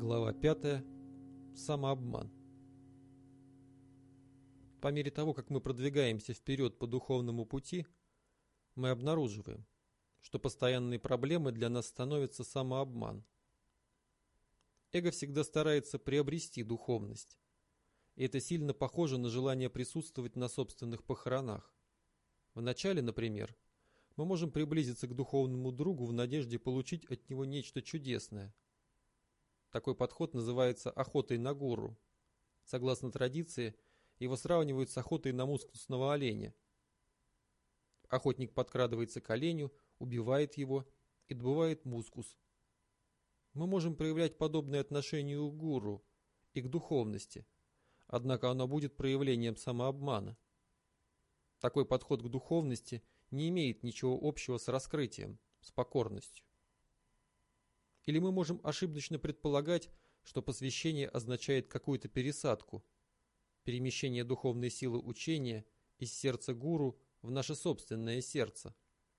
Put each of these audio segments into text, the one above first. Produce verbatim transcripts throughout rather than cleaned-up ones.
Глава пятая. Самообман. По мере того, как мы продвигаемся вперед по духовному пути, мы обнаруживаем, что постоянной проблемой для нас становится самообман. Эго всегда старается приобрести духовность, и это сильно похоже на желание присутствовать на собственных похоронах. Вначале, например, мы можем приблизиться к духовному другу в надежде получить от него нечто чудесное. Такой подход называется охотой на гуру. Согласно традиции, его сравнивают с охотой на мускусного оленя. Охотник подкрадывается к оленю, убивает его и добывает мускус. Мы можем проявлять подобное отношение к гуру и к духовности, однако оно будет проявлением самообмана. Такой подход к духовности не имеет ничего общего с раскрытием, с покорностью. Или мы можем ошибочно предполагать, что посвящение означает какую-то пересадку, перемещение духовной силы учения из сердца гуру в наше собственное сердце.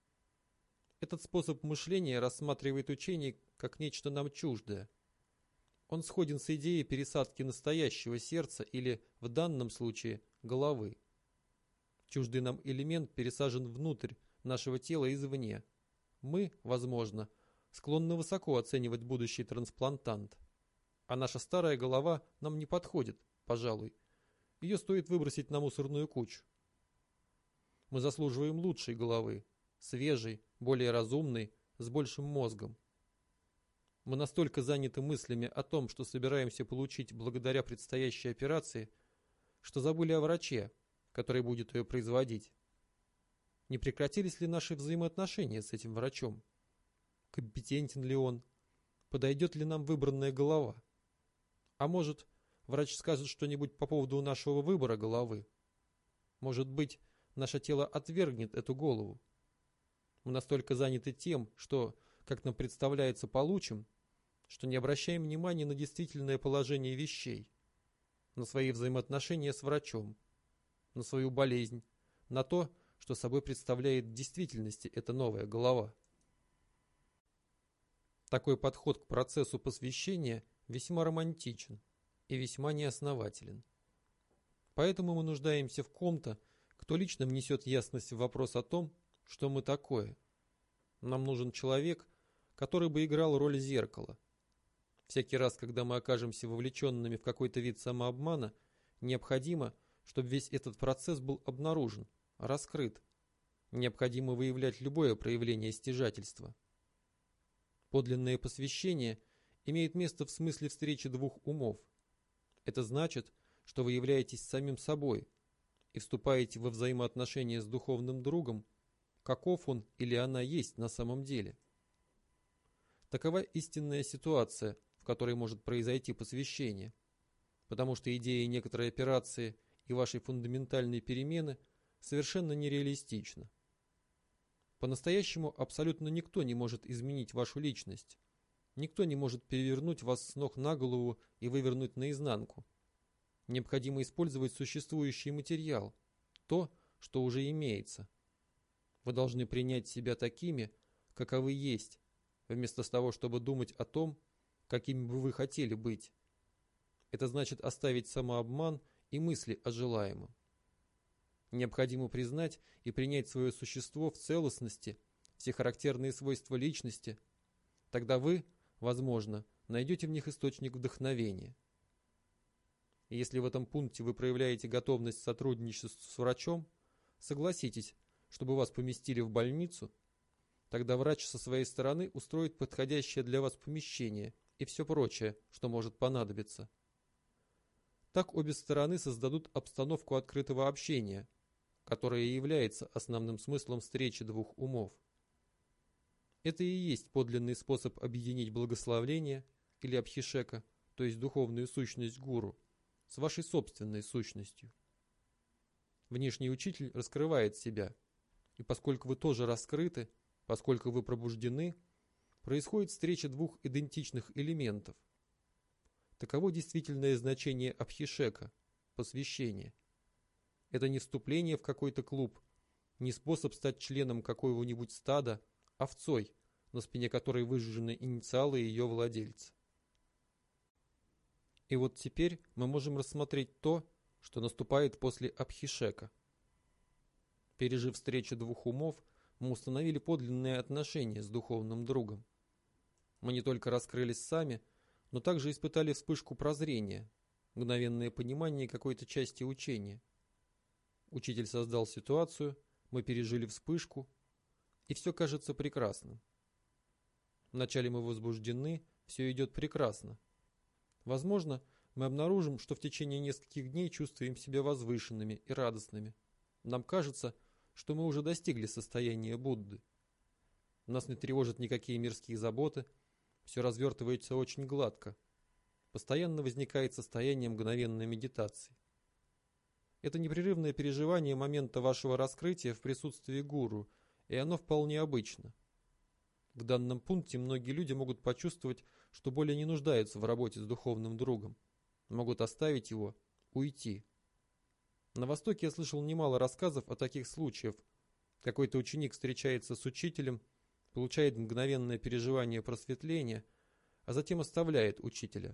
Этот способ мышления рассматривает учение как нечто нам чуждое. Он сходен с идеей пересадки настоящего сердца или, в данном случае, головы. Чуждый нам элемент пересажен внутрь нашего тела извне. Мы, возможно, склонны высоко оценивать будущий трансплантант. А наша старая голова нам не подходит, пожалуй. Ее стоит выбросить на мусорную кучу. Мы заслуживаем лучшей головы, свежей, более разумной, с большим мозгом. Мы настолько заняты мыслями о том, что собираемся получить благодаря предстоящей операции, что забыли о враче, который будет ее производить. Не прекратились ли наши взаимоотношения с этим врачом? Компетентен ли он? Подойдет ли нам выбранная голова? А может, врач скажет что-нибудь по поводу нашего выбора головы? Может быть, наше тело отвергнет эту голову? Мы настолько заняты тем, что, как нам представляется, получим, что не обращаем внимания на действительное положение вещей, на свои взаимоотношения с врачом, на свою болезнь, на то, что собой представляет в действительности эта новая голова. Такой подход к процессу посвящения весьма романтичен и весьма неоснователен. Поэтому мы нуждаемся в ком-то, кто лично внесет ясность в вопрос о том, что мы такое. Нам нужен человек, который бы играл роль зеркала. Всякий раз, когда мы окажемся вовлеченными в какой-то вид самообмана, необходимо, чтобы весь этот процесс был обнаружен, раскрыт. Необходимо выявлять любое проявление стяжательства. Подлинное посвящение имеет место в смысле встречи двух умов. Это значит, что вы являетесь самим собой и вступаете во взаимоотношения с духовным другом, каков он или она есть на самом деле. Такова истинная ситуация, в которой может произойти посвящение, потому что идея некоторой операции и вашей фундаментальной перемены совершенно нереалистична. По-настоящему абсолютно никто не может изменить вашу личность. Никто не может перевернуть вас с ног на голову и вывернуть наизнанку. Необходимо использовать существующий материал, то, что уже имеется. Вы должны принять себя такими, каковы есть, вместо того, чтобы думать о том, какими бы вы хотели быть. Это значит оставить самообман и мысли о желаемом. Необходимо признать и принять свое существо в целостности, все характерные свойства личности. Тогда вы, возможно, найдете в них источник вдохновения. И если в этом пункте вы проявляете готовность сотрудничать с врачом, согласитесь, чтобы вас поместили в больницу, тогда врач со своей стороны устроит подходящее для вас помещение и все прочее, что может понадобиться. Так обе стороны создадут обстановку открытого общения, которая и является основным смыслом встречи двух умов. Это и есть подлинный способ объединить благословление или абхишека, то есть духовную сущность гуру, с вашей собственной сущностью. Внешний учитель раскрывает себя, и поскольку вы тоже раскрыты, поскольку вы пробуждены, происходит встреча двух идентичных элементов. Таково действительное значение абхишека, посвящения. Это не вступление в какой-то клуб, не способ стать членом какого-нибудь стада, овцой, на спине которой выжжены инициалы ее владельца. И вот теперь мы можем рассмотреть то, что наступает после Абхишека. Пережив встречу двух умов, мы установили подлинные отношения с духовным другом. Мы не только раскрылись сами, но также испытали вспышку прозрения, мгновенное понимание какой-то части учения. Учитель создал ситуацию, мы пережили вспышку, и все кажется прекрасным. Вначале мы возбуждены, все идет прекрасно. Возможно, мы обнаружим, что в течение нескольких дней чувствуем себя возвышенными и радостными. Нам кажется, что мы уже достигли состояния Будды. Нас не тревожат никакие мирские заботы, все развертывается очень гладко. Постоянно возникает состояние мгновенной медитации. Это непрерывное переживание момента вашего раскрытия в присутствии гуру, и оно вполне обычно. В данном пункте многие люди могут почувствовать, что более не нуждаются в работе с духовным другом, могут оставить его, уйти. На Востоке я слышал немало рассказов о таких случаях. Какой-то ученик встречается с учителем, получает мгновенное переживание просветления, а затем оставляет учителя.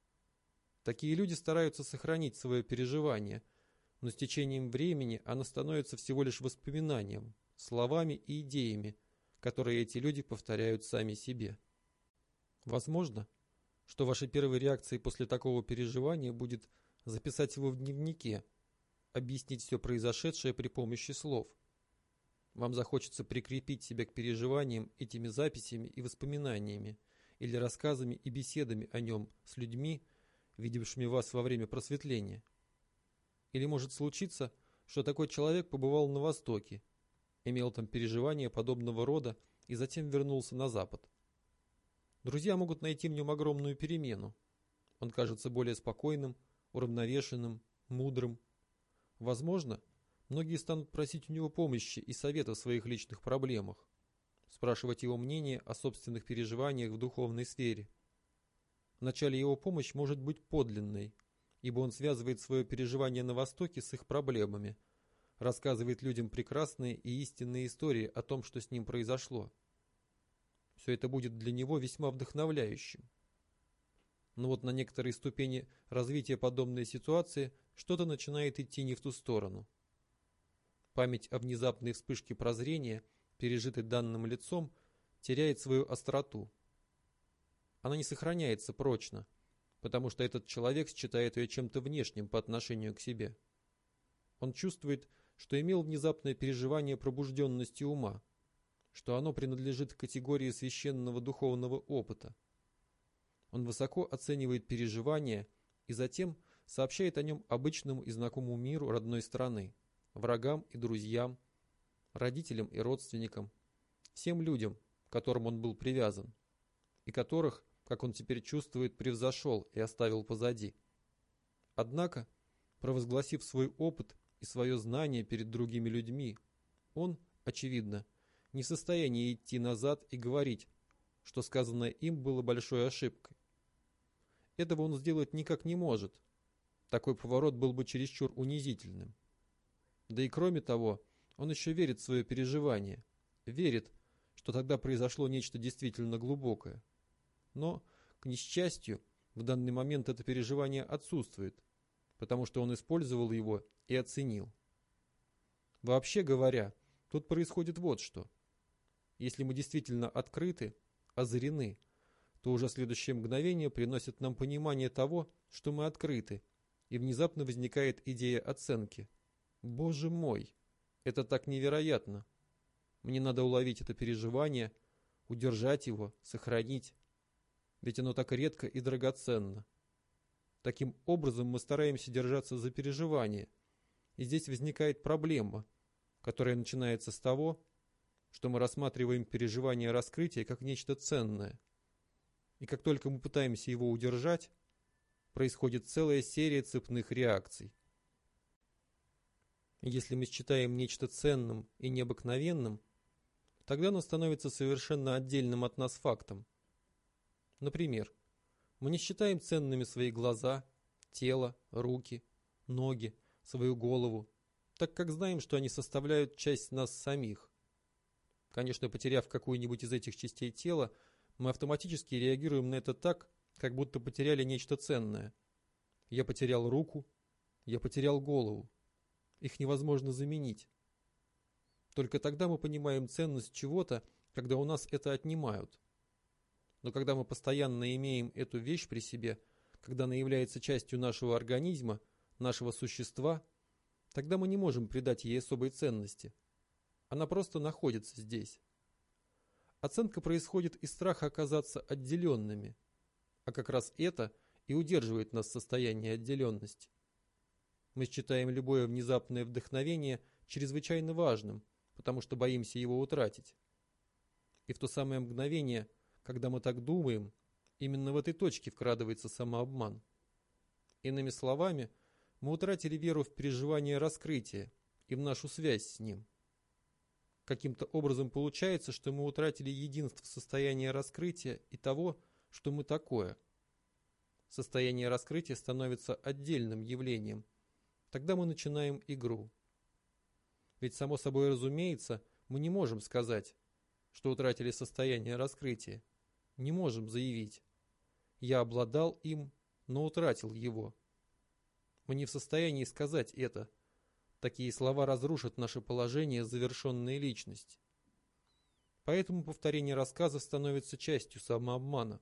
Такие люди стараются сохранить свое переживание, но с течением времени оно становится всего лишь воспоминанием, словами и идеями, которые эти люди повторяют сами себе. Возможно, что вашей первой реакцией после такого переживания будет записать его в дневнике, объяснить все произошедшее при помощи слов. Вам захочется прикрепить себя к переживаниям этими записями и воспоминаниями, или рассказами и беседами о нем с людьми, видевшими вас во время просветления. Или может случиться, что такой человек побывал на Востоке, имел там переживания подобного рода и затем вернулся на Запад. Друзья могут найти в нем огромную перемену. Он кажется более спокойным, уравновешенным, мудрым. Возможно, многие станут просить у него помощи и совета в своих личных проблемах, спрашивать его мнение о собственных переживаниях в духовной сфере. Вначале его помощь может быть подлинной, ибо он связывает свое переживание на Востоке с их проблемами, рассказывает людям прекрасные и истинные истории о том, что с ним произошло. Все это будет для него весьма вдохновляющим. Но вот на некоторой ступени развития подобной ситуации что-то начинает идти не в ту сторону. Память о внезапной вспышке прозрения, пережитой данным лицом, теряет свою остроту. Она не сохраняется прочно, потому что этот человек считает ее чем-то внешним по отношению к себе. Он чувствует, что имел внезапное переживание пробужденности ума, что оно принадлежит к категории священного духовного опыта. Он высоко оценивает переживания и затем сообщает о нем обычному и знакомому миру родной страны, врагам и друзьям, родителям и родственникам, всем людям, к которым он был привязан, и которых, как он теперь чувствует, превзошел и оставил позади. Однако, провозгласив свой опыт и свое знание перед другими людьми, он, очевидно, не в состоянии идти назад и говорить, что сказанное им было большой ошибкой. Этого он сделать никак не может. Такой поворот был бы чересчур унизительным. Да и кроме того, он еще верит в свое переживание, верит, что тогда произошло нечто действительно глубокое. Но, к несчастью, в данный момент это переживание отсутствует, потому что он использовал его и оценил. Вообще говоря, тут происходит вот что. Если мы действительно открыты, озарены, то уже следующее мгновение приносит нам понимание того, что мы открыты, и внезапно возникает идея оценки. Боже мой, это так невероятно. Мне надо уловить это переживание, удержать его, сохранить. Ведь оно так редко и драгоценно. Таким образом мы стараемся держаться за переживание. И здесь возникает проблема, которая начинается с того, что мы рассматриваем переживание раскрытия как нечто ценное. И как только мы пытаемся его удержать, происходит целая серия цепных реакций. Если мы считаем нечто ценным и необыкновенным, тогда оно становится совершенно отдельным от нас фактом. Например, мы не считаем ценными свои глаза, тело, руки, ноги, свою голову, так как знаем, что они составляют часть нас самих. Конечно, потеряв какую-нибудь из этих частей тела, мы автоматически реагируем на это так, как будто потеряли нечто ценное, Я потерял руку, я потерял голову. Их невозможно заменить. Только тогда мы понимаем ценность чего-то, когда у нас это отнимают. Но когда мы постоянно имеем эту вещь при себе, когда она является частью нашего организма, нашего существа, тогда мы не можем придать ей особой ценности. Она просто находится здесь. Оценка происходит из страха оказаться отделенными, а как раз это и удерживает нас в состоянии отделенности. Мы считаем любое внезапное вдохновение чрезвычайно важным, потому что боимся его утратить. И в то самое мгновение, когда мы так думаем, именно в этой точке вкрадывается самообман. Иными словами, мы утратили веру в переживание раскрытия и в нашу связь с ним. Каким-то образом получается, что мы утратили единство состояния раскрытия и того, что мы такое. Состояние раскрытия становится отдельным явлением. Тогда мы начинаем игру. Ведь само собой разумеется, мы не можем сказать, что утратили состояние раскрытия. Не можем заявить: я обладал им, но утратил его. Мы не в состоянии сказать это. Такие слова разрушат наше положение завершенной личности. Поэтому повторение рассказа становится частью самообмана.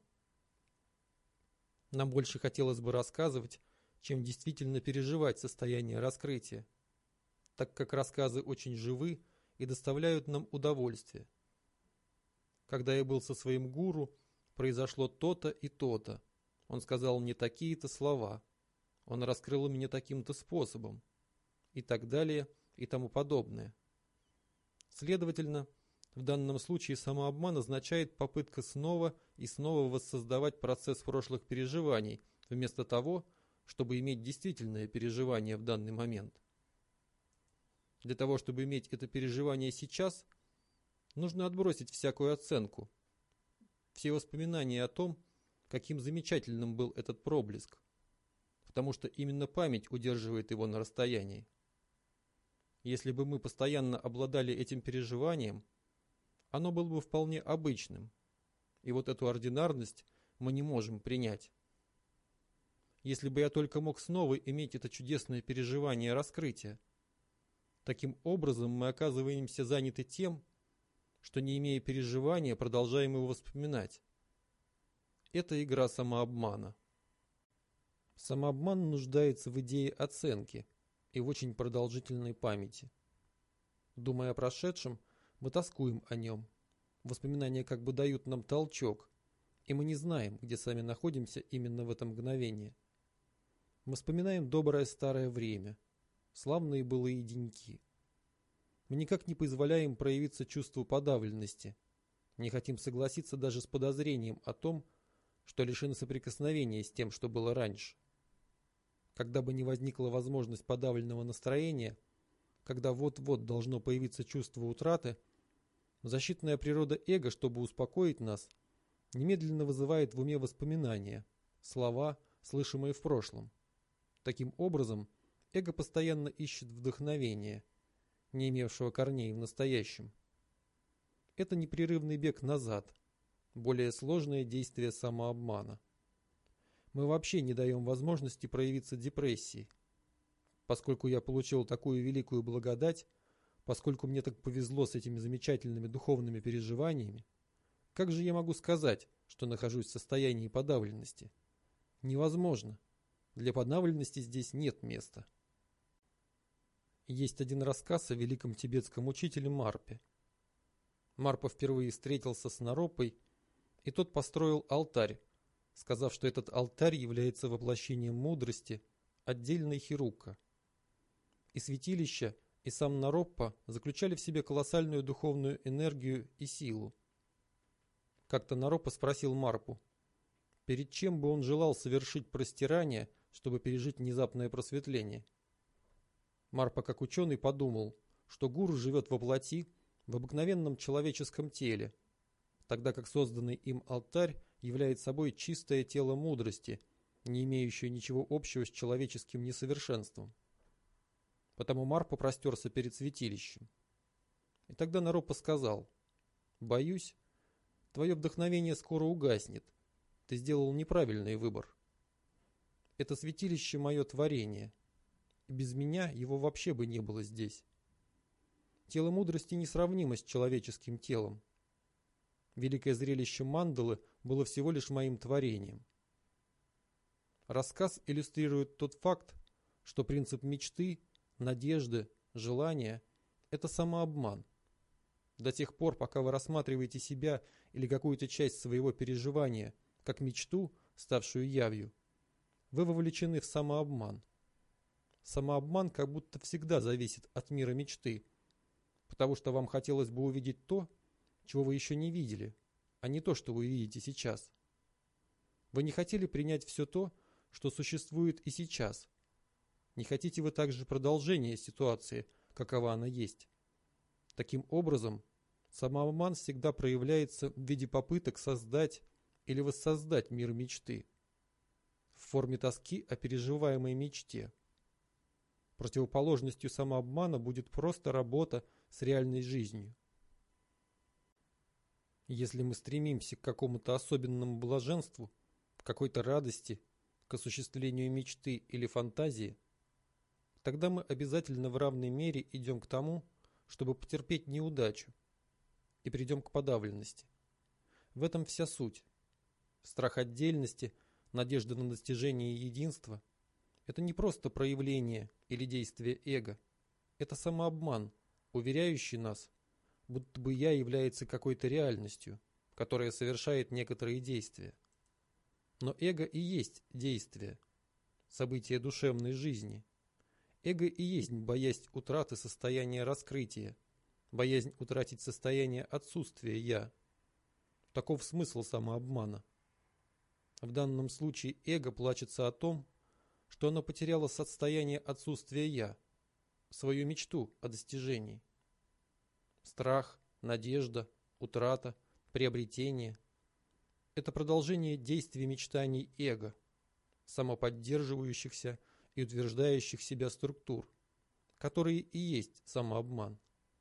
Нам больше хотелось бы рассказывать, чем действительно переживать состояние раскрытия, так как рассказы очень живы и доставляют нам удовольствие. Когда я был со своим гуру, произошло то-то и то-то. Он сказал мне такие-то слова. Он раскрыл меня таким-то способом. И так далее, и тому подобное. Следовательно, в данном случае самообман означает попытка снова и снова воссоздавать процесс прошлых переживаний, вместо того, чтобы иметь действительное переживание в данный момент. Для того, чтобы иметь это переживание сейчас, нужно отбросить всякую оценку, все воспоминания о том, каким замечательным был этот проблеск, потому что именно память удерживает его на расстоянии. Если бы мы постоянно обладали этим переживанием, оно было бы вполне обычным, и вот эту ординарность мы не можем принять. Если бы я только мог снова иметь это чудесное переживание раскрытия, таким образом мы оказываемся заняты тем, что, не имея переживания, продолжаем его вспоминать. Это игра самообмана. Самообман нуждается в идее оценки и в очень продолжительной памяти. Думая о прошедшем, мы тоскуем о нем. Воспоминания как бы дают нам толчок, и мы не знаем, где сами находимся именно в это мгновение. Мы вспоминаем доброе старое время, славные былые деньки. Мы никак не позволяем проявиться чувству подавленности, не хотим согласиться даже с подозрением о том, что лишены соприкосновения с тем, что было раньше. Когда бы ни возникла возможность подавленного настроения, когда вот-вот должно появиться чувство утраты, защитная природа эго, чтобы успокоить нас, немедленно вызывает в уме воспоминания, слова, слышимые в прошлом. Таким образом, эго постоянно ищет вдохновения, не имевшего корней в настоящем. Это непрерывный бег назад, более сложное действие самообмана. Мы вообще не даем возможности проявиться депрессии. Поскольку я получил такую великую благодать, поскольку мне так повезло с этими замечательными духовными переживаниями, как же я могу сказать, что нахожусь в состоянии подавленности? Невозможно. Для подавленности здесь нет места. Есть один рассказ о великом тибетском учителе Марпе. Марпа впервые встретился с Наропой, и тот построил алтарь, сказав, что этот алтарь является воплощением мудрости, отдельной хирукка. И святилище, и сам Наропа заключали в себе колоссальную духовную энергию и силу. Как-то Наропа спросил Марпу, перед чем бы он желал совершить простирание, чтобы пережить внезапное просветление. Марпа, как ученый, подумал, что гуру живет во плоти, в обыкновенном человеческом теле, тогда как созданный им алтарь является собой чистое тело мудрости, не имеющее ничего общего с человеческим несовершенством. Потому Марпа простерся перед святилищем. И тогда Наропа сказал: «Боюсь, твое вдохновение скоро угаснет. Ты сделал неправильный выбор». Это святилище мое творение. Без меня его вообще бы не было здесь. Тело мудрости несравнимо с человеческим телом. Великое зрелище мандалы было всего лишь моим творением. Рассказ иллюстрирует тот факт, что принцип мечты, надежды, желания – это самообман. До тех пор, пока вы рассматриваете себя или какую-то часть своего переживания как мечту, ставшую явью, вы вовлечены в самообман. Самообман как будто всегда зависит от мира мечты, потому что вам хотелось бы увидеть то, чего вы еще не видели, а не то, что вы видите сейчас. Вы не хотели принять все то, что существует и сейчас. Не хотите вы также продолжения ситуации, какова она есть. Таким образом, самообман всегда проявляется в виде попыток создать или воссоздать мир мечты в форме тоски о переживаемой мечте. Противоположностью самообмана будет просто работа с реальной жизнью. Если мы стремимся к какому-то особенному блаженству, к какой-то радости, к осуществлению мечты или фантазии, тогда мы обязательно в равной мере идем к тому, чтобы потерпеть неудачу, и придем к подавленности. В этом вся суть. Страх отдельности, надежда на достижение единства – это не просто проявление или действие эго. Это самообман, уверяющий нас, будто бы «я» является какой-то реальностью, которая совершает некоторые действия. Но эго и есть действие, событие душевной жизни. Эго и есть боязнь утраты состояния раскрытия, боязнь утратить состояние отсутствия «я». Таков смысл самообмана. В данном случае эго плачется о том, что оно потеряло состояние отсутствия «я», свою мечту о достижении. Страх, надежда, утрата, приобретение – это продолжение действий мечтаний эго, самоподдерживающихся и утверждающих себя структур, которые и есть самообман.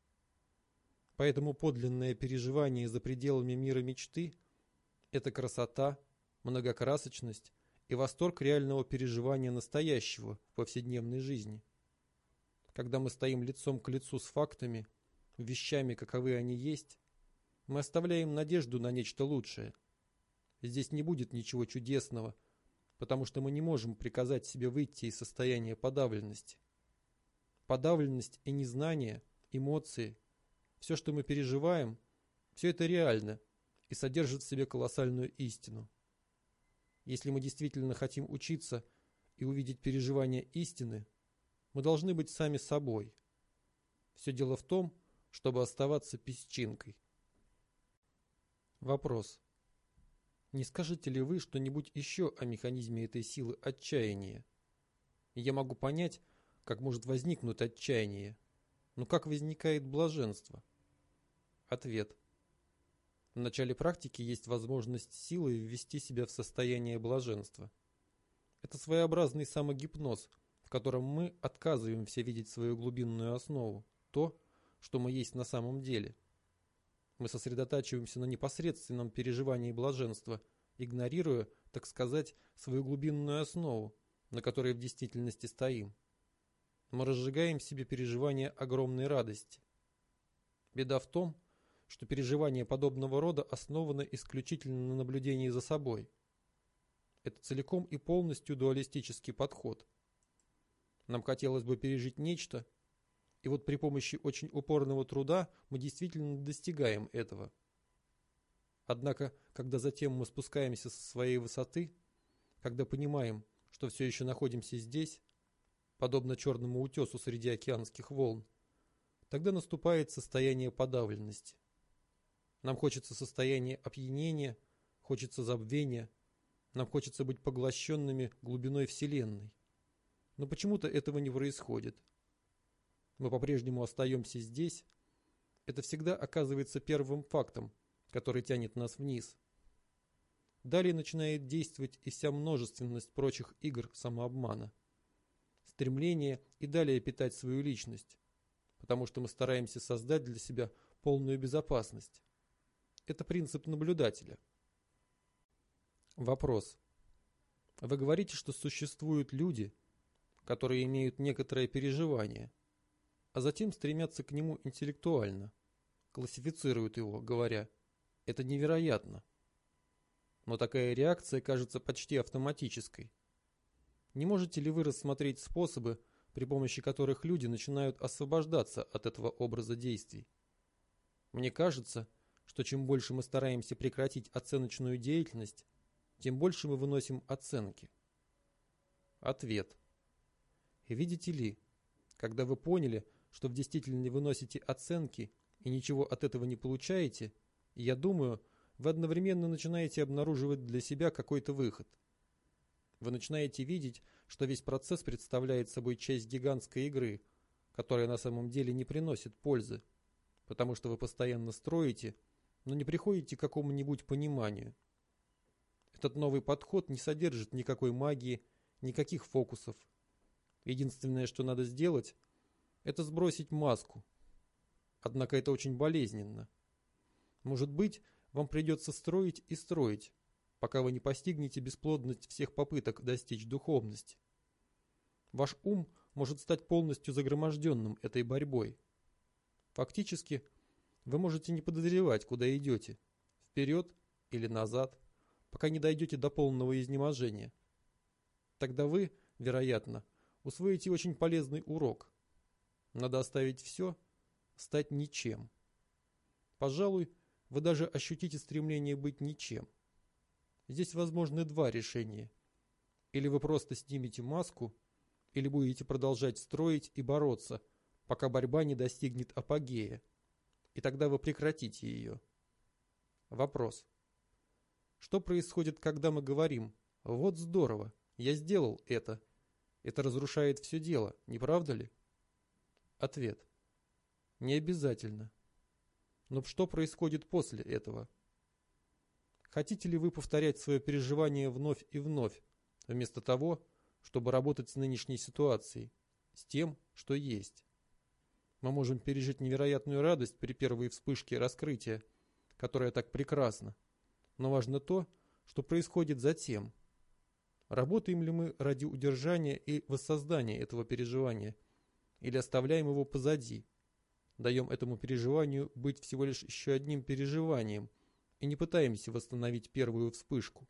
Поэтому подлинное переживание за пределами мира мечты – это красота, многокрасочность и восторг реального переживания настоящего в повседневной жизни. Когда мы стоим лицом к лицу с фактами, вещами, каковы они есть, мы оставляем надежду на нечто лучшее. Здесь не будет ничего чудесного, потому что мы не можем приказать себе выйти из состояния подавленности. Подавленность и незнание, эмоции, все, что мы переживаем, все это реально и содержит в себе колоссальную истину. Если мы действительно хотим учиться и увидеть переживания истины, мы должны быть сами собой. Все дело в том, чтобы оставаться песчинкой. Вопрос. Не скажете ли вы что-нибудь еще о механизме этой силы отчаяния? Я могу понять, как может возникнуть отчаяние, но как возникает блаженство? Ответ. В начале практики есть возможность силой ввести себя в состояние блаженства. Это своеобразный самогипноз, в котором мы отказываемся видеть свою глубинную основу, то, что мы есть на самом деле. Мы сосредотачиваемся на непосредственном переживании блаженства, игнорируя, так сказать, свою глубинную основу, на которой в действительности стоим. Мы разжигаем в себе переживание огромной радости. Беда в том, что переживание подобного рода основано исключительно на наблюдении за собой. Это целиком и полностью дуалистический подход. Нам хотелось бы пережить нечто, и вот при помощи очень упорного труда мы действительно достигаем этого. Однако, когда затем мы спускаемся со своей высоты, когда понимаем, что все еще находимся здесь, подобно черному утесу среди океанских волн, тогда наступает состояние подавленности. Нам хочется состояния опьянения, хочется забвения, нам хочется быть поглощенными глубиной Вселенной. Но почему-то этого не происходит. Мы по-прежнему остаемся здесь. Это всегда оказывается первым фактом, который тянет нас вниз. Далее начинает действовать и вся множественность прочих игр самообмана. Стремление и далее питать свою личность, потому что мы стараемся создать для себя полную безопасность. Это принцип наблюдателя. Вопрос. Вы говорите, что существуют люди, которые имеют некоторое переживание, а затем стремятся к нему интеллектуально, классифицируют его, говоря: «Это невероятно». Но такая реакция кажется почти автоматической. Не можете ли вы рассмотреть способы, при помощи которых люди начинают освобождаться от этого образа действий? Мне кажется, что чем больше мы стараемся прекратить оценочную деятельность, тем больше мы выносим оценки. Ответ. Видите ли, когда вы поняли, что в действительности выносите оценки и ничего от этого не получаете, я думаю, вы одновременно начинаете обнаруживать для себя какой-то выход. Вы начинаете видеть, что весь процесс представляет собой часть гигантской игры, которая на самом деле не приносит пользы, потому что вы постоянно строите, но не приходите к какому-нибудь пониманию. Этот новый подход не содержит никакой магии, никаких фокусов. Единственное, что надо сделать, это сбросить маску. Однако это очень болезненно. Может быть, вам придется строить и строить, пока вы не постигнете бесплодность всех попыток достичь духовности. Ваш ум может стать полностью загроможденным этой борьбой. Фактически, вы можете не подозревать, куда идете, вперед или назад, пока не дойдете до полного изнеможения. Тогда вы, вероятно, усвоите очень полезный урок. Надо оставить все, стать ничем. Пожалуй, вы даже ощутите стремление быть ничем. Здесь возможны два решения. Или вы просто снимете маску, или будете продолжать строить и бороться, пока борьба не достигнет апогея, и тогда вы прекратите ее. Вопрос. Что происходит, когда мы говорим: «Вот здорово, я сделал это»? Это разрушает все дело, не правда ли? Ответ. Не обязательно. Но что происходит после этого? Хотите ли вы повторять свое переживание вновь и вновь, вместо того, чтобы работать с нынешней ситуацией, с тем, что есть? Мы можем пережить невероятную радость при первой вспышке раскрытия, которая так прекрасна, но важно то, что происходит затем. Работаем ли мы ради удержания и воссоздания этого переживания, или оставляем его позади, даем этому переживанию быть всего лишь еще одним переживанием и не пытаемся восстановить первую вспышку?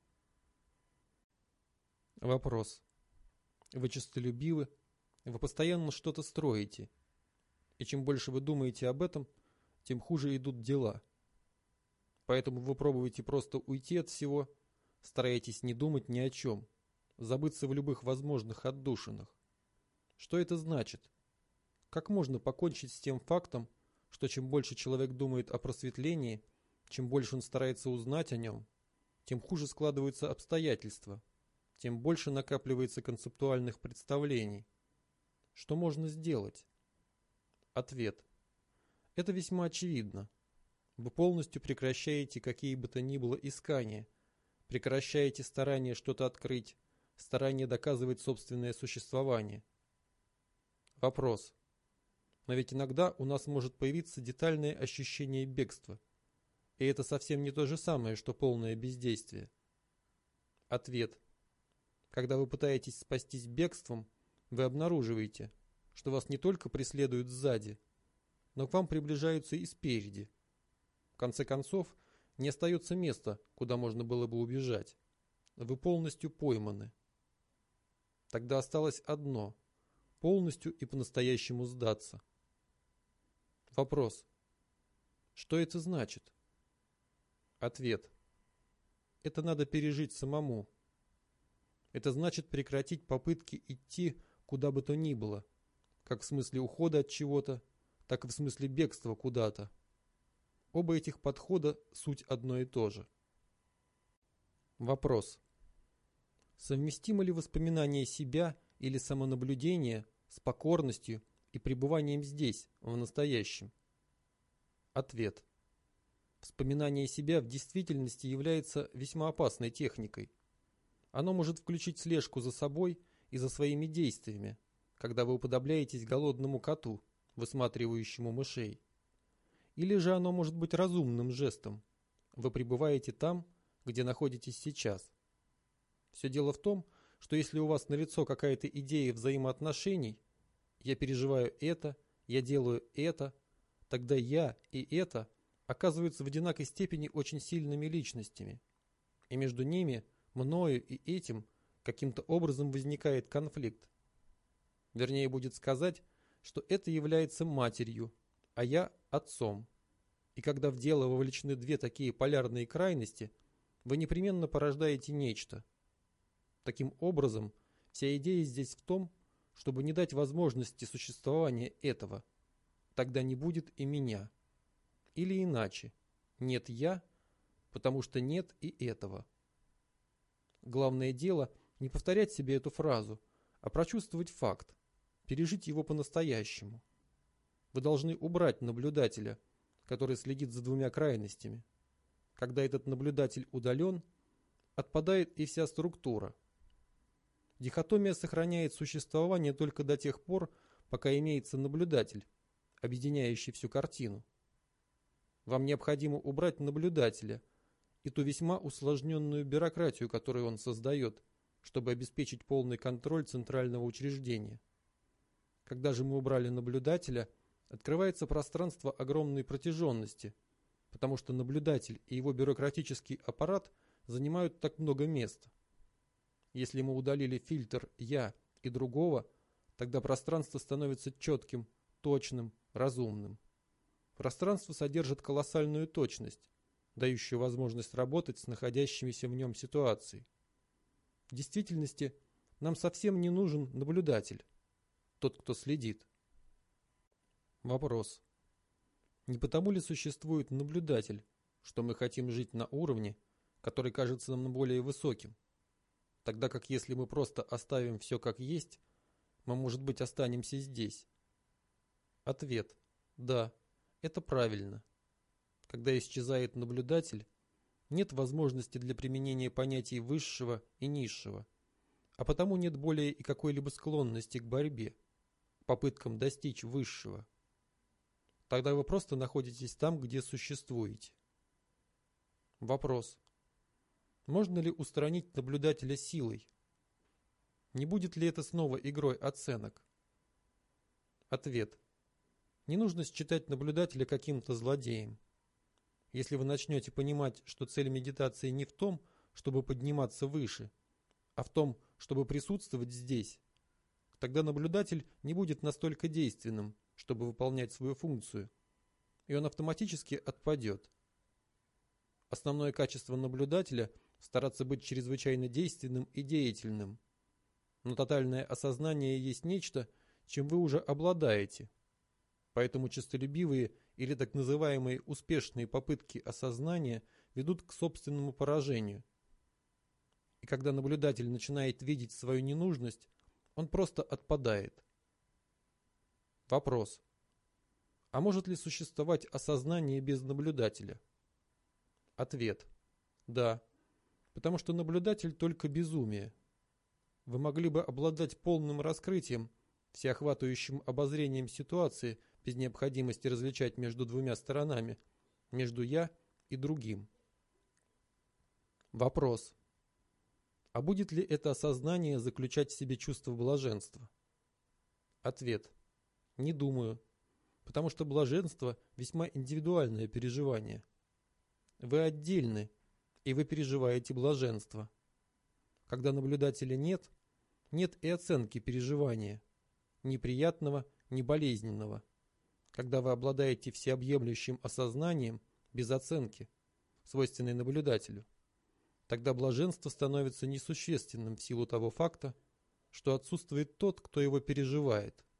Вопрос. Вы честолюбивы, вы постоянно что-то строите, и чем больше вы думаете об этом, тем хуже идут дела. Поэтому вы пробуете просто уйти от всего, стараетесь не думать ни о чем, забыться в любых возможных отдушинах. Что это значит? Как можно покончить с тем фактом, что чем больше человек думает о просветлении, чем больше он старается узнать о нем, тем хуже складываются обстоятельства, тем больше накапливается концептуальных представлений? Что можно сделать? Ответ. Это весьма очевидно. Вы полностью прекращаете какие бы то ни было искания, прекращаете старание что-то открыть, старание доказывать собственное существование. Вопрос. Но ведь иногда у нас может появиться детальное ощущение бегства, и это совсем не то же самое, что полное бездействие. Ответ. Когда вы пытаетесь спастись бегством, вы обнаруживаете, что вас не только преследуют сзади, но к вам приближаются и спереди. В конце концов, не остается места, куда можно было бы убежать. Вы полностью пойманы. Тогда осталось одно – полностью и по-настоящему сдаться. Вопрос. Что это значит? Ответ. Это надо пережить самому. Это значит прекратить попытки идти куда бы то ни было, как в смысле ухода от чего-то, так и в смысле бегства куда-то. Оба этих подхода суть одно и то же. Вопрос. Совместимо ли воспоминание себя или самонаблюдение с покорностью и пребыванием здесь, в настоящем? Ответ. Вспоминание себя в действительности является весьма опасной техникой. Оно может включить слежку за собой и за своими действиями, когда вы уподобляетесь голодному коту, высматривающему мышей. Или же оно может быть разумным жестом. Вы пребываете там, где находитесь сейчас. Все дело в том, что если у вас налицо какая-то идея взаимоотношений, я переживаю это, я делаю это, тогда я и это оказываются в одинаковой степени очень сильными личностями, и между ними, мною и этим, каким-то образом возникает конфликт. Вернее, будет сказать, что это является матерью, а я отцом. И когда в дело вовлечены две такие полярные крайности, вы непременно порождаете нечто. Таким образом, вся идея здесь в том, чтобы не дать возможности существования этого. Тогда не будет и меня. Или иначе, нет я, потому что нет и этого. Главное дело не повторять себе эту фразу, а прочувствовать факт, пережить его по-настоящему. Вы должны убрать наблюдателя, который следит за двумя крайностями. Когда этот наблюдатель удален, отпадает и вся структура. Дихотомия сохраняет существование только до тех пор, пока имеется наблюдатель, объединяющий всю картину. Вам необходимо убрать наблюдателя и ту весьма усложненную бюрократию, которую он создает, чтобы обеспечить полный контроль центрального учреждения. Когда же мы убрали наблюдателя, открывается пространство огромной протяженности, потому что наблюдатель и его бюрократический аппарат занимают так много места. Если мы удалили фильтр «я» и другого, тогда пространство становится четким, точным, разумным. Пространство содержит колоссальную точность, дающую возможность работать с находящимися в нем ситуацией. В действительности нам совсем не нужен наблюдатель, тот, кто следит. Вопрос. Не потому ли существует наблюдатель, что мы хотим жить на уровне, который кажется нам более высоким, тогда как если мы просто оставим все как есть, мы, может быть, останемся здесь? Ответ. Да, это правильно. Когда исчезает наблюдатель, нет возможности для применения понятий высшего и низшего, а потому нет более и какой-либо склонности к борьбе, к попыткам достичь высшего. Тогда вы просто находитесь там, где существуете. Вопрос. Можно ли устранить наблюдателя силой? Не будет ли это снова игрой оценок? Ответ. Не нужно считать наблюдателя каким-то злодеем. Если вы начнете понимать, что цель медитации не в том, чтобы подниматься выше, а в том, чтобы присутствовать здесь, тогда наблюдатель не будет настолько действенным, чтобы выполнять свою функцию, и он автоматически отпадет. Основное качество наблюдателя – стараться быть чрезвычайно действенным и деятельным. Но тотальное осознание есть нечто, чем вы уже обладаете. Поэтому честолюбивые или так называемые успешные попытки осознания ведут к собственному поражению. И когда наблюдатель начинает видеть свою ненужность, он просто отпадает. Вопрос. А может ли существовать осознание без наблюдателя? Ответ. Да, потому что наблюдатель только безумие. Вы могли бы обладать полным раскрытием, всеохватывающим обозрением ситуации без необходимости различать между двумя сторонами, между «я» и другим. Вопрос. А будет ли это осознание заключать в себе чувство блаженства? Ответ. Не думаю, потому что блаженство – весьма индивидуальное переживание. Вы отдельны, и вы переживаете блаженство. Когда наблюдателя нет, нет и оценки переживания, ни приятного, ни болезненного. Когда вы обладаете всеобъемлющим осознанием, без оценки, свойственной наблюдателю, тогда блаженство становится несущественным в силу того факта, что отсутствует тот, кто его переживает.